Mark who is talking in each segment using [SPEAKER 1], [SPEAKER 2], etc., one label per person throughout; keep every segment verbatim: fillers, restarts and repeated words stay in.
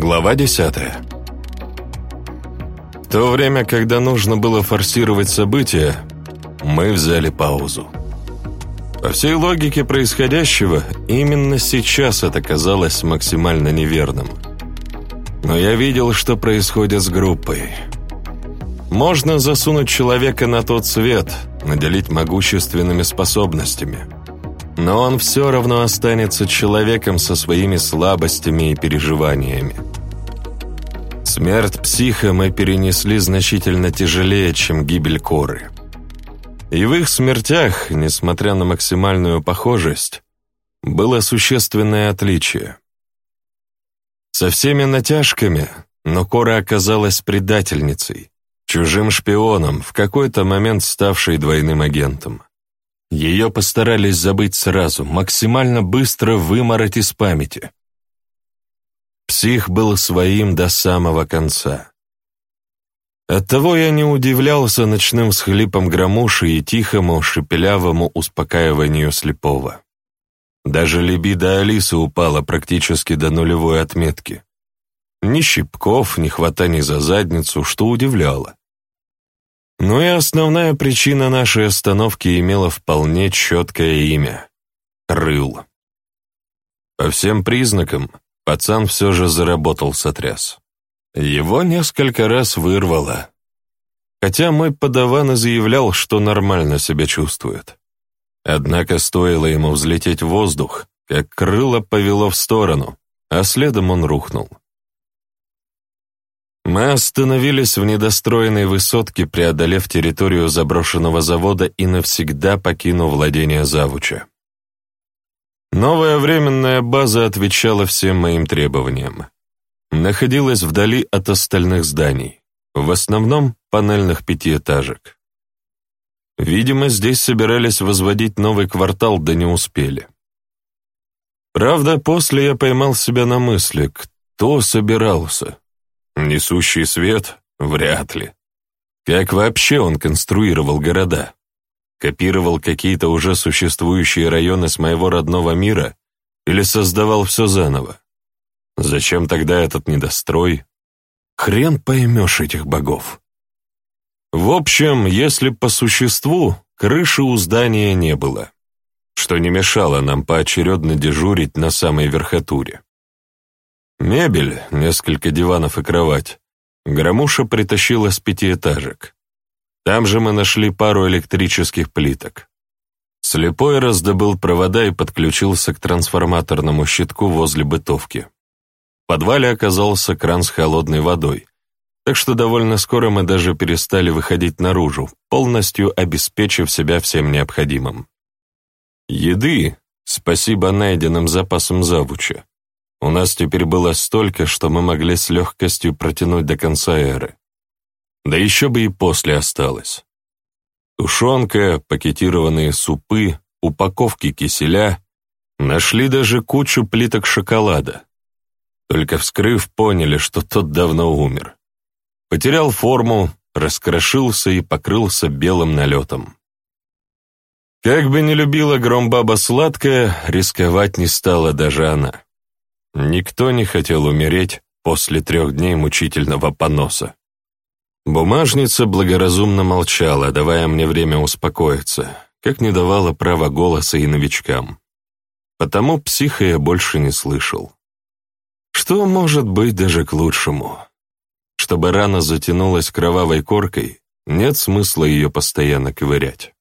[SPEAKER 1] Глава десятая. В то время, когда нужно было форсировать события, мы взяли паузу. По всей логике происходящего, именно сейчас это казалось максимально неверным. Но я видел, что происходит с группой. Можно засунуть человека на тот свет, наделить могущественными способностями, но он все равно останется человеком со своими слабостями и переживаниями. Смерть психа мы перенесли значительно тяжелее, чем гибель Коры. И в их смертях, несмотря на максимальную похожесть, было существенное отличие. Со всеми натяжками, но Кора оказалась предательницей, чужим шпионом, в какой-то момент ставшей двойным агентом. Ее постарались забыть сразу, максимально быстро вымороть из памяти. Псих был своим до самого конца. Оттого я не удивлялся ночным всхлипам Громуши и тихому, шепелявому успокаиванию слепого. Даже либидо Алисы упала практически до нулевой отметки. Ни щипков, ни хватаний за задницу, что удивляло. Но и основная причина нашей остановки имела вполне четкое имя — Рыл. По всем признакам, пацан все же заработал сотряс. Его несколько раз вырвало. Хотя мой подаван и заявлял, что нормально себя чувствует. Однако стоило ему взлететь в воздух, как крыло повело в сторону, а следом он рухнул. Мы остановились в недостроенной высотке, преодолев территорию заброшенного завода и навсегда покинув владение завуча. Новая временная база отвечала всем моим требованиям. Находилась вдали от остальных зданий, в основном панельных пятиэтажек. Видимо, здесь собирались возводить новый квартал, да не успели. Правда, после я поймал себя на мысли, кто собирался. Несущий свет? Вряд ли. Как вообще он конструировал города? Копировал какие-то уже существующие районы с моего родного мира или создавал все заново? Зачем тогда этот недострой? Хрен поймешь этих богов. В общем, если по существу, крыши у здания не было, что не мешало нам поочередно дежурить на самой верхотуре. Мебель, несколько диванов и кровать, Громуша притащила с пятиэтажек. Там же мы нашли пару электрических плиток. Слепой раздобыл провода и подключился к трансформаторному щитку возле бытовки. В подвале оказался кран с холодной водой, так что довольно скоро мы даже перестали выходить наружу, полностью обеспечив себя всем необходимым. Еды, спасибо найденным запасам завуча, у нас теперь было столько, что мы могли с легкостью протянуть до конца эры. Да еще бы и после осталось. Тушенка, пакетированные супы, упаковки киселя, нашли даже кучу плиток шоколада. Только вскрыв, поняли, что тот давно умер. Потерял форму, раскрошился и покрылся белым налетом. Как бы не любила Громбаба сладкое, рисковать не стала даже она. Никто не хотел умереть после трех дней мучительного поноса. Бумажница благоразумно молчала, давая мне время успокоиться, как не давала права голоса и новичкам. Потому психа я больше не слышал. Что может быть даже к лучшему? Чтобы рана затянулась кровавой коркой, нет смысла ее постоянно ковырять.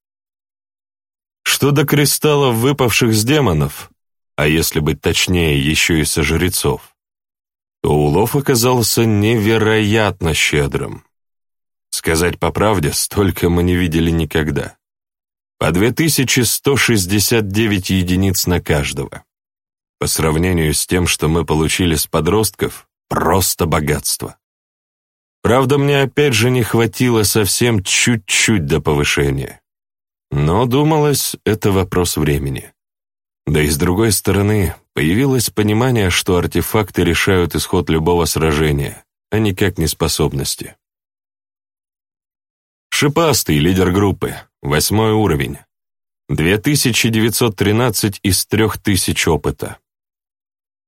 [SPEAKER 1] Что до кристаллов, выпавших с демонов, а если быть точнее, еще и со жрецов, то улов оказался невероятно щедрым. Сказать по правде, столько мы не видели никогда. По две тысячи сто шестьдесят девять единиц на каждого. По сравнению с тем, что мы получили с подростков, просто богатство. Правда, мне опять же не хватило совсем чуть-чуть до повышения. Но, думалось, это вопрос времени. Да и с другой стороны, появилось понимание, что артефакты решают исход любого сражения, а никак не способности. Шипастый, лидер группы, восьмой уровень. две тысячи девятьсот тринадцать из трех тысяч опыта.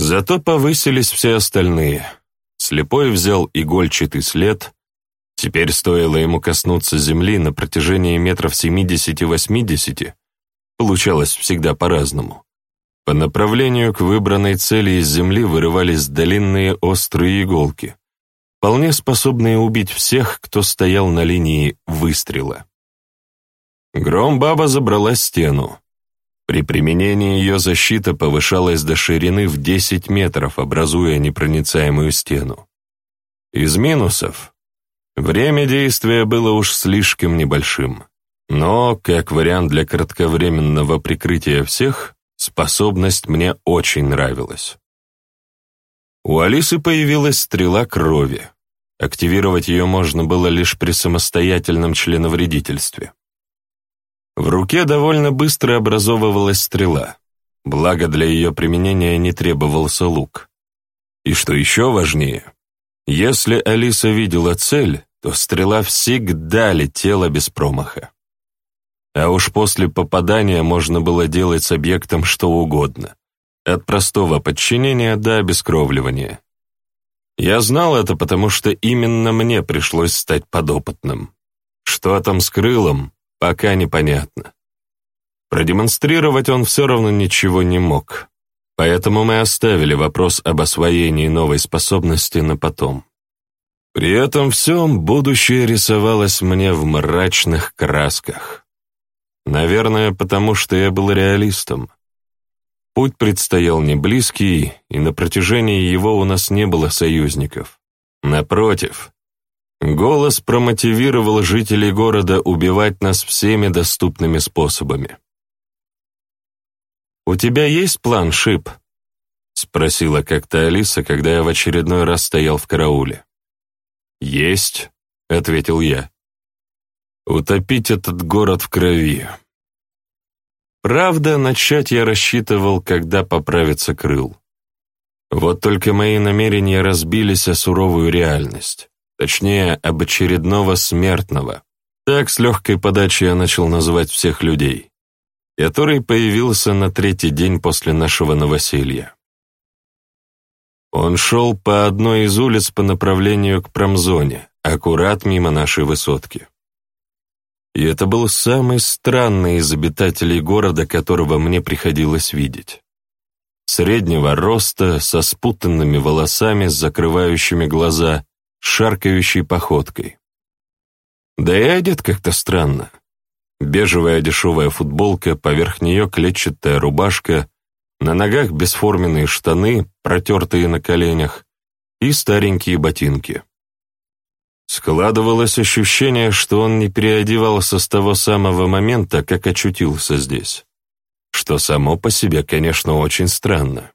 [SPEAKER 1] Зато повысились все остальные. Слепой взял игольчатый след. Теперь стоило ему коснуться земли на протяжении метров семидесяти-восьмидесяти, получалось всегда по-разному. По направлению к выбранной цели из земли вырывались длинные острые иголки, вполне способные убить всех, кто стоял на линии выстрела. Громбаба забрала стену. При применении ее защита повышалась до ширины в десять метров, образуя непроницаемую стену. Из минусов время действия было уж слишком небольшим, но, как вариант для кратковременного прикрытия всех, способность мне очень нравилась. У Алисы появилась стрела крови. Активировать ее можно было лишь при самостоятельном членовредительстве. В руке довольно быстро образовывалась стрела, благо для ее применения не требовался лук. И что еще важнее, если Алиса видела цель, то стрела всегда летела без промаха. А уж после попадания можно было делать с объектом что угодно, от простого подчинения до обескровливания. Я знал это, потому что именно мне пришлось стать подопытным. Что там с крылом, пока непонятно. Продемонстрировать он все равно ничего не мог, поэтому мы оставили вопрос об освоении новой способности на потом. При этом всем будущее рисовалось мне в мрачных красках. Наверное, потому что я был реалистом. Путь предстоял не близкий, и на протяжении его у нас не было союзников. Напротив, голос промотивировал жителей города убивать нас всеми доступными способами. «У тебя есть план, Шип?» — спросила как-то Алиса, когда я в очередной раз стоял в карауле. «Есть», — ответил я. «Утопить этот город в крови». Правда, начать я рассчитывал, когда поправится крыл. Вот только мои намерения разбились о суровую реальность, точнее, об очередного смертного. Так с легкой подачи я начал называть всех людей, который появился на третий день после нашего новоселья. Он шел по одной из улиц по направлению к промзоне, аккурат мимо нашей высотки. И это был самый странный из обитателей города, которого мне приходилось видеть. Среднего роста, со спутанными волосами, закрывающими глаза, шаркающей походкой. Да и одет как-то странно. Бежевая дешевая футболка, поверх нее клетчатая рубашка, на ногах бесформенные штаны, протертые на коленях, и старенькие ботинки. Складывалось ощущение, что он не переодевался с того самого момента, как очутился здесь, что само по себе, конечно, очень странно.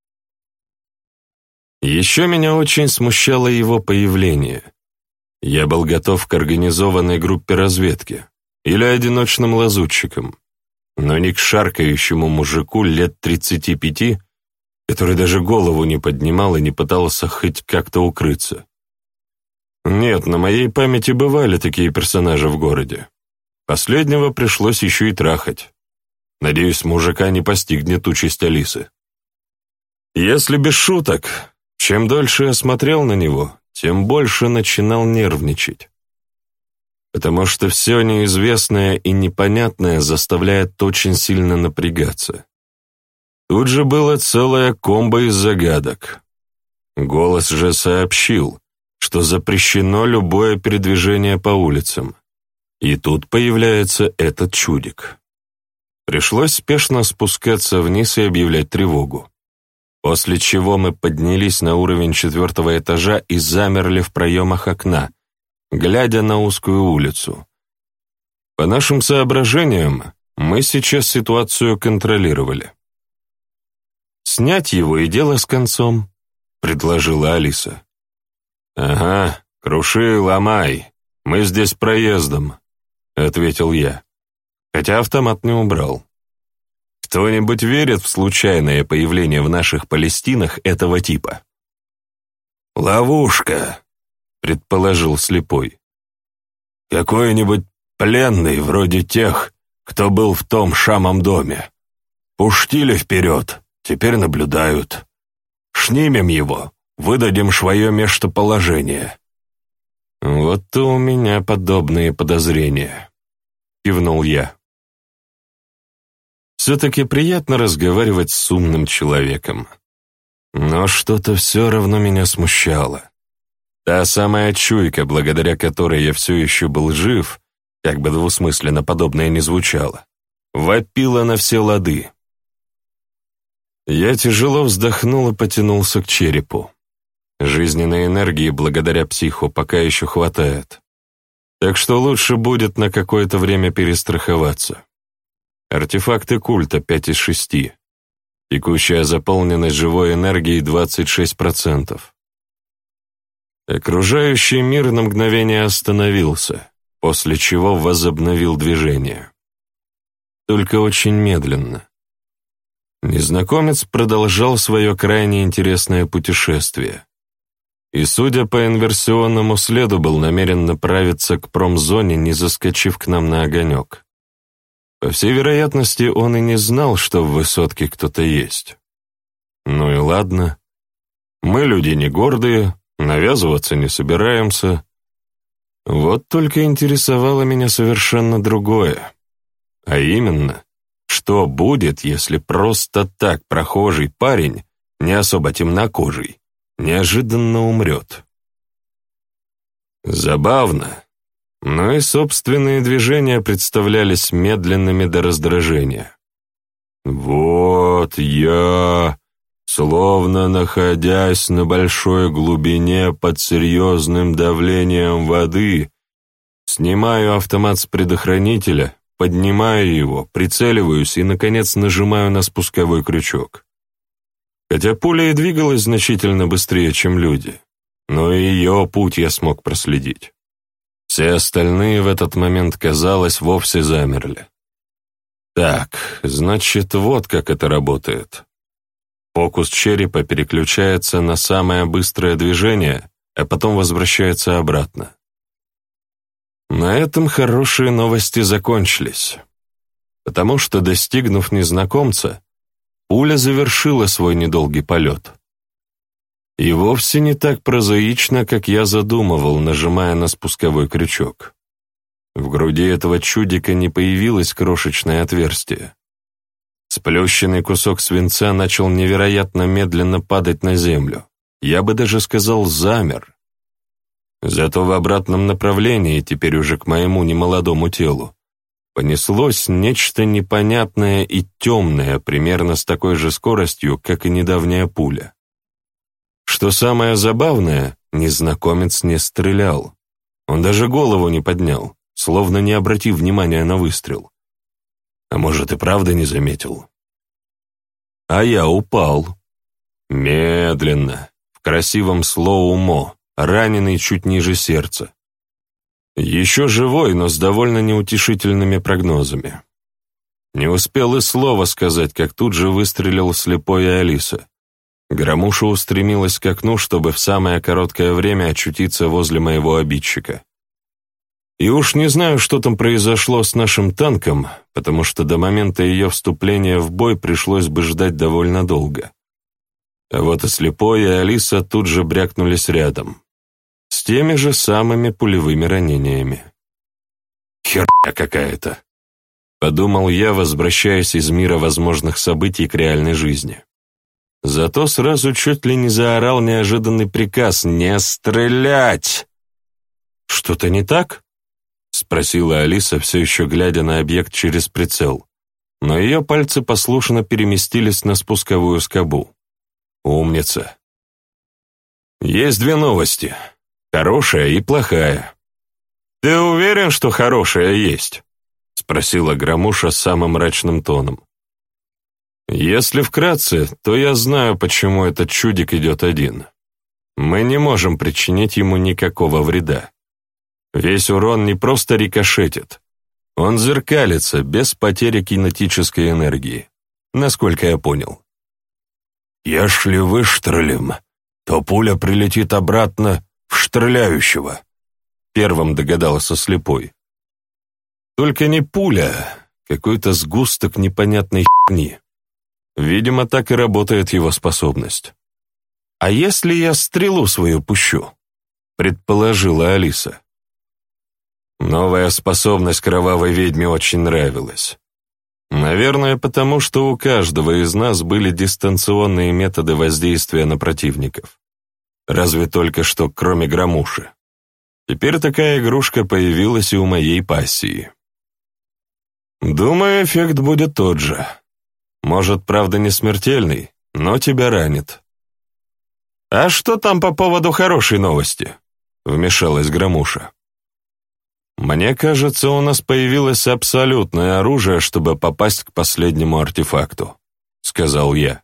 [SPEAKER 1] Еще меня очень смущало его появление. Я был готов к организованной группе разведки или одиночным лазутчикам, но не к шаркающему мужику лет тридцати пяти, который даже голову не поднимал и не пытался хоть как-то укрыться. Нет, на моей памяти бывали такие персонажи в городе. Последнего пришлось еще и трахать. Надеюсь, мужика не постигнет участь Алисы. Если без шуток, чем дольше я смотрел на него, тем больше начинал нервничать. Потому что все неизвестное и непонятное заставляет очень сильно напрягаться. Тут же было целое комбо из загадок. Голос же сообщил, что запрещено любое передвижение по улицам. И тут появляется этот чудик. Пришлось спешно спускаться вниз и объявлять тревогу. После чего мы поднялись на уровень четвертого этажа и замерли в проемах окна, глядя на узкую улицу. По нашим соображениям, мы сейчас ситуацию контролировали. «Снять его и дело с концом», — предложила Алиса. «Ага, круши, ломай, мы здесь проездом», — ответил я, хотя автомат не убрал. Кто-нибудь верит в случайное появление в наших Палестинах этого типа? «Ловушка», — предположил слепой. «Какой-нибудь пленный, вроде тех, кто был в том шамом доме. Пуштили вперед, теперь наблюдают. Шнимем его, выдадим свое местоположение». «Вот-то у меня подобные подозрения», — кивнул я. Все-таки приятно разговаривать с умным человеком. Но что-то все равно меня смущало. Та самая чуйка, благодаря которой я все еще был жив, как бы двусмысленно подобное ни звучало, вопила на все лады. Я тяжело вздохнул и потянулся к черепу. Жизненной энергии благодаря психу пока еще хватает. Так что лучше будет на какое-то время перестраховаться. Артефакты культа пять из шести. Текущая заполненность живой энергией двадцать шесть процентов. Окружающий мир на мгновение остановился, после чего возобновил движение. Только очень медленно. Незнакомец продолжал свое крайне интересное путешествие. И, судя по инверсионному следу, был намерен направиться к промзоне, не заскочив к нам на огонек. По всей вероятности, он и не знал, что в высотке кто-то есть. Ну и ладно. Мы люди не гордые, навязываться не собираемся. Вот только интересовало меня совершенно другое. А именно, что будет, если просто так прохожий парень, не особо темнокожий, неожиданно умрет? Забавно, но и собственные движения представлялись медленными до раздражения. Вот я, словно находясь на большой глубине под серьезным давлением воды, снимаю автомат с предохранителя, поднимаю его, прицеливаюсь и, наконец, нажимаю на спусковой крючок. Хотя пуля и двигалась значительно быстрее, чем люди, но и ее путь я смог проследить. Все остальные в этот момент, казалось, вовсе замерли. Так, значит, вот как это работает. Фокус черепа переключается на самое быстрое движение, а потом возвращается обратно. На этом хорошие новости закончились, потому что, достигнув незнакомца, пуля завершила свой недолгий полет. И вовсе не так прозаично, как я задумывал, нажимая на спусковой крючок. В груди этого чудика не появилось крошечное отверстие. Сплющенный кусок свинца начал невероятно медленно падать на землю. Я бы даже сказал, замер. Зато в обратном направлении, теперь уже к моему немолодому телу, понеслось нечто непонятное и темное, примерно с такой же скоростью, как и недавняя пуля. Что самое забавное, незнакомец не стрелял. Он даже голову не поднял, словно не обратив внимания на выстрел. А может, и правда не заметил. А я упал. Медленно, в красивом слоумо, раненый чуть ниже сердца. Еще живой, но с довольно неутешительными прогнозами. Не успел и слова сказать, как тут же выстрелил слепой Алиса. Громуша устремилась к окну, чтобы в самое короткое время очутиться возле моего обидчика. И уж не знаю, что там произошло с нашим танком, потому что до момента ее вступления в бой пришлось бы ждать довольно долго. А вот и слепой, и Алиса тут же брякнулись рядом, с теми же самыми пулевыми ранениями. «Херня какая-то», — подумал я, возвращаясь из мира возможных событий к реальной жизни. Зато сразу чуть ли не заорал неожиданный приказ «Не стрелять!» «Что-то не так?» — спросила Алиса, все еще глядя на объект через прицел, но ее пальцы послушно переместились на спусковую скобу. «Умница!» «Есть две новости, хорошая и плохая». «Ты уверен, что хорошая есть?» — спросила Громуша самым мрачным тоном. «Если вкратце, то я знаю, почему этот чудик идет один. Мы не можем причинить ему никакого вреда. Весь урон не просто рикошетит, он зеркалится без потери кинетической энергии, насколько я понял. Если выстрелим, то пуля прилетит обратно в стреляющего», — первым догадался слепой. «Только не пуля, какой-то сгусток непонятной херни. Видимо, так и работает его способность. «А если я стрелу свою пущу?» — предположила Алиса. Новая способность кровавой ведьме очень нравилась. Наверное, потому что у каждого из нас были дистанционные методы воздействия на противников. Разве только что, кроме громуши. Теперь такая игрушка появилась и у моей пассии. Думаю, эффект будет тот же. Может, правда, не смертельный, но тебя ранит. «А что там по поводу хорошей новости?» — вмешалась Громуша. «Мне кажется, у нас появилось абсолютное оружие, чтобы попасть к последнему артефакту», — сказал я.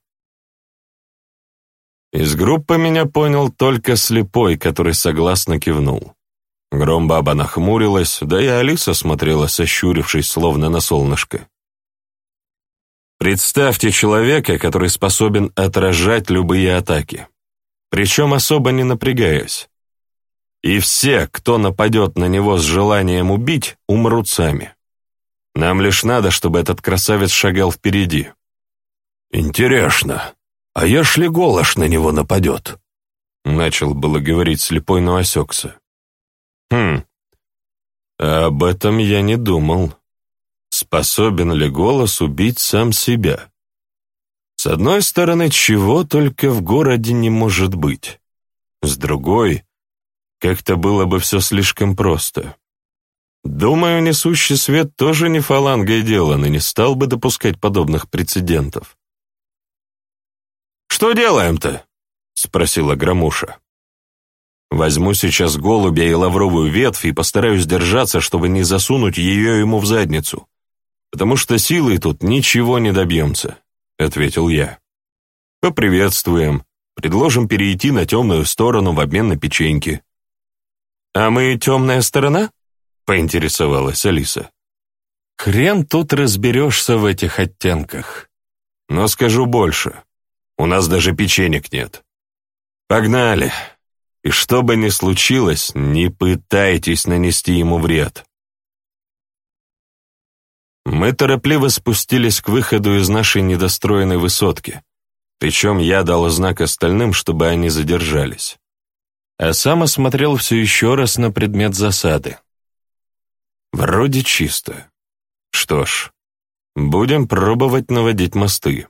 [SPEAKER 1] Из группы меня понял только слепой, который согласно кивнул. Громбаба нахмурилась, да и Алиса смотрела, сощурившись, словно на солнышко. Представьте человека, который способен отражать любые атаки, причем особо не напрягаясь. И все, кто нападет на него с желанием убить, умрут сами. Нам лишь надо, чтобы этот красавец шагал впереди. «Интересно, а если Голош на него нападет?» Начал было говорить слепой, но осекся. «Хм, об этом я не думал. Способен ли Голос убить сам себя? С одной стороны, чего только в городе не может быть. С другой, как-то было бы все слишком просто. Думаю, несущий свет тоже не фалангой делан и не стал бы допускать подобных прецедентов». «Что делаем-то?» — спросила Громуша. «Возьму сейчас голубя и лавровую ветвь и постараюсь держаться, чтобы не засунуть ее ему в задницу, потому что силой тут ничего не добьемся», — ответил я. «Поприветствуем, предложим перейти на темную сторону в обмен на печеньки». «А мы темная сторона?» — поинтересовалась Алиса. «Хрен тут разберешься в этих оттенках. Но скажу больше, у нас даже печенек нет. Погнали, и что бы ни случилось, не пытайтесь нанести ему вред». Мы торопливо спустились к выходу из нашей недостроенной высотки, причем я дал знак остальным, чтобы они задержались. А сам осмотрел все еще раз на предмет засады. Вроде чисто. Что ж, будем пробовать наводить мосты.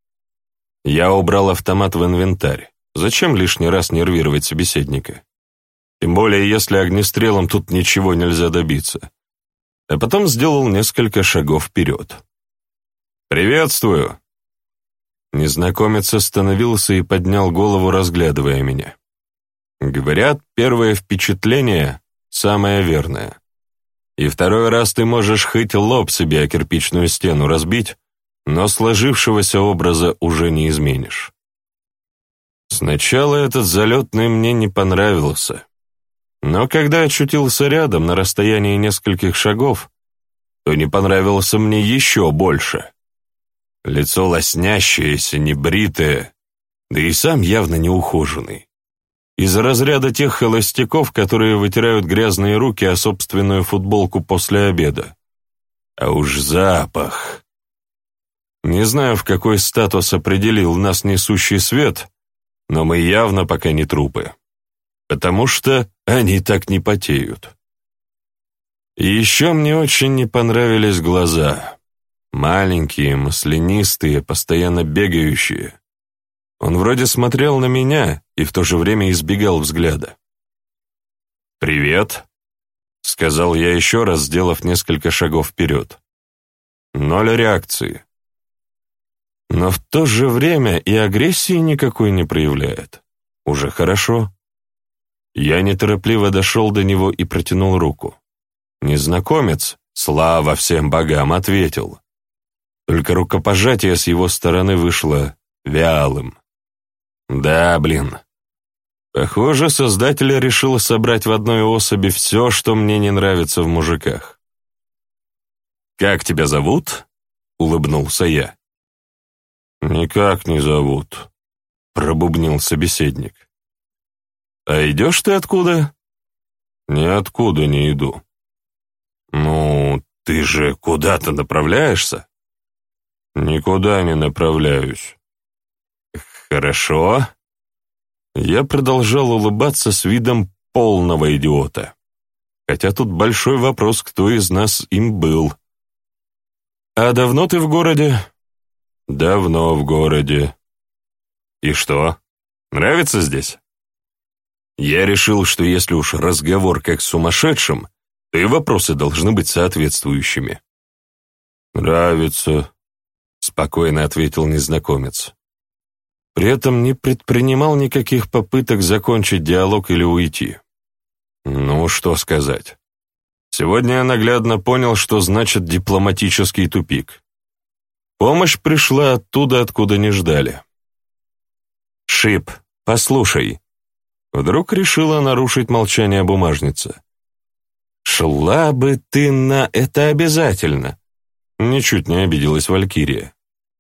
[SPEAKER 1] Я убрал автомат в инвентарь. Зачем лишний раз нервировать собеседника? Тем более, если огнестрелом тут ничего нельзя добиться. А потом сделал несколько шагов вперед. «Приветствую!» Незнакомец остановился и поднял голову, разглядывая меня. Говорят, первое впечатление — самое верное. И второй раз ты можешь хоть лоб себе о кирпичную стену разбить, но сложившегося образа уже не изменишь. Сначала этот залетный мне не понравился, но когда очутился рядом на расстоянии нескольких шагов, то не понравился мне еще больше. Лицо лоснящееся, небритое, да и сам явно неухоженный. Из разряда тех холостяков, которые вытирают грязные руки о собственную футболку после обеда. А уж запах. Не знаю, в какой статус определил нас несущий свет, но мы явно пока не трупы, потому что они так не потеют. И еще мне очень не понравились глаза. Маленькие, маслянистые, постоянно бегающие. Он вроде смотрел на меня и в то же время избегал взгляда. «Привет», — сказал я еще раз, сделав несколько шагов вперед. Ноль реакции. Но в то же время и агрессии никакой не проявляет. Уже хорошо. Я неторопливо дошел до него и протянул руку. Незнакомец, слава всем богам, ответил. Только рукопожатие с его стороны вышло вялым. Да, блин. Похоже, создатель решил собрать в одной особи все, что мне не нравится в мужиках. «Как тебя зовут?» — улыбнулся я. «Никак не зовут», — пробубнил собеседник. «А идешь ты откуда?» «Ниоткуда не иду». «Ну, ты же куда-то направляешься?» «Никуда не направляюсь». «Хорошо. Я продолжал улыбаться с видом полного идиота. Хотя тут большой вопрос, кто из нас им был. «А давно ты в городе?» «Давно в городе». «И что, нравится здесь?» Я решил, что если уж разговор как с сумасшедшим, то и вопросы должны быть соответствующими. «Нравится», — спокойно ответил незнакомец. При этом не предпринимал никаких попыток закончить диалог или уйти. Ну, что сказать. Сегодня я наглядно понял, что значит дипломатический тупик. Помощь пришла оттуда, откуда не ждали. «Шип, послушай». Вдруг решила нарушить молчание бумажница. «Шла бы ты на это обязательно!» Ничуть не обиделась Валькирия.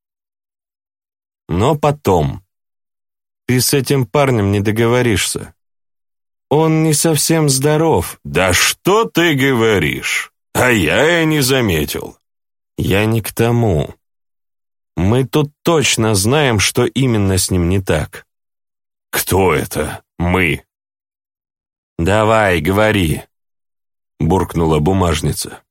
[SPEAKER 1] «Но потом. Ты с этим парнем не договоришься. Он не совсем здоров». «Да что ты говоришь? А я и не заметил». «Я не к тому. Мы тут точно знаем, что именно с ним не так». «Кто это мы?» «Давай, говори», — буркнула бумажница.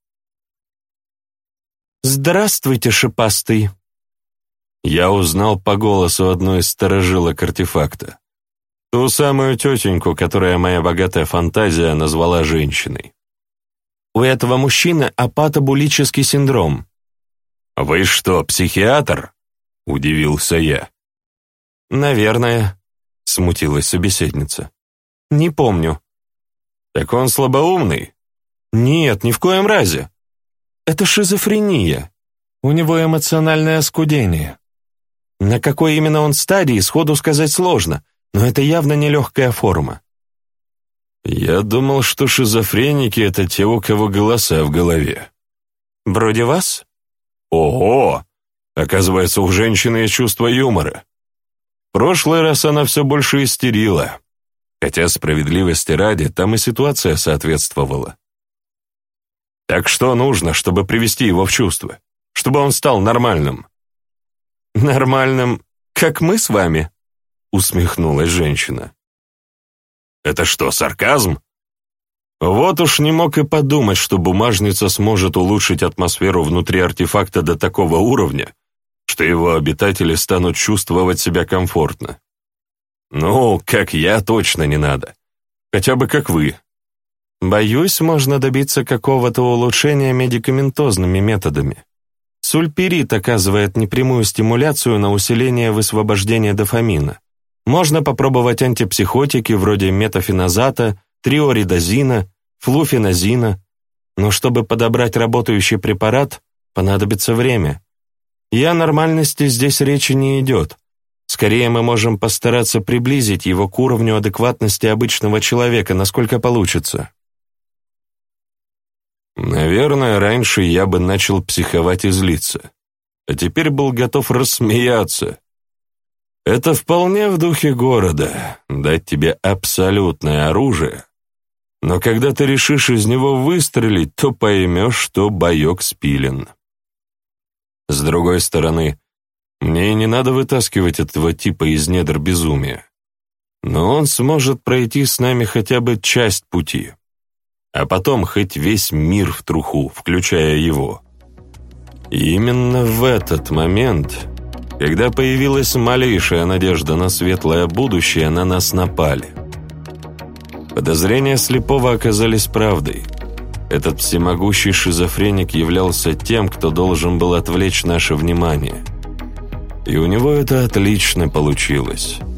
[SPEAKER 1] «Здравствуйте, шипастый». Я узнал по голосу одну из сторожилок артефакта. Ту самую тетеньку, которая моя богатая фантазия назвала женщиной. «У этого мужчины апатобулический синдром». «Вы что, психиатр?» — удивился я. «Наверное», — смутилась собеседница. «Не помню». «Так он слабоумный?» «Нет, ни в коем разе. Это шизофрения. У него эмоциональное оскудение. На какой именно он стадии, сходу сказать сложно, но это явно нелегкая форма». «Я думал, что шизофреники — это те, у кого голоса в голове». «Вроде вас?» «Ого! Оказывается, у женщины есть чувство юмора. В прошлый раз она все больше истерила. Хотя, справедливости ради, там и ситуация соответствовала. Так что нужно, чтобы привести его в чувство? Чтобы он стал нормальным?» «Нормальным, как мы с вами?» — усмехнулась женщина. «Это что, сарказм?» Вот уж не мог и подумать, что бумажница сможет улучшить атмосферу внутри артефакта до такого уровня, что его обитатели станут чувствовать себя комфортно. Ну, как я, точно не надо. Хотя бы как вы. Боюсь, можно добиться какого-то улучшения медикаментозными методами. Сульпирит оказывает непрямую стимуляцию на усиление высвобождения дофамина. Можно попробовать антипсихотики вроде метафеназата, триоридозина, флуфеназина, но чтобы подобрать работающий препарат, понадобится время. И о нормальности здесь речи не идет. Скорее мы можем постараться приблизить его к уровню адекватности обычного человека, насколько получится. Наверное, раньше я бы начал психовать и злиться, а теперь был готов рассмеяться. Это вполне в духе города, дать тебе абсолютное оружие, но когда ты решишь из него выстрелить, то поймешь, что боек спилен. С другой стороны, мне и не надо вытаскивать этого типа из недр безумия, но он сможет пройти с нами хотя бы часть пути, а потом хоть весь мир в труху, включая его. И именно в этот момент, когда появилась малейшая надежда на светлое будущее, на нас напали. Подозрения слепого оказались правдой. Этот всемогущий шизофреник являлся тем, кто должен был отвлечь наше внимание. И у него это отлично получилось.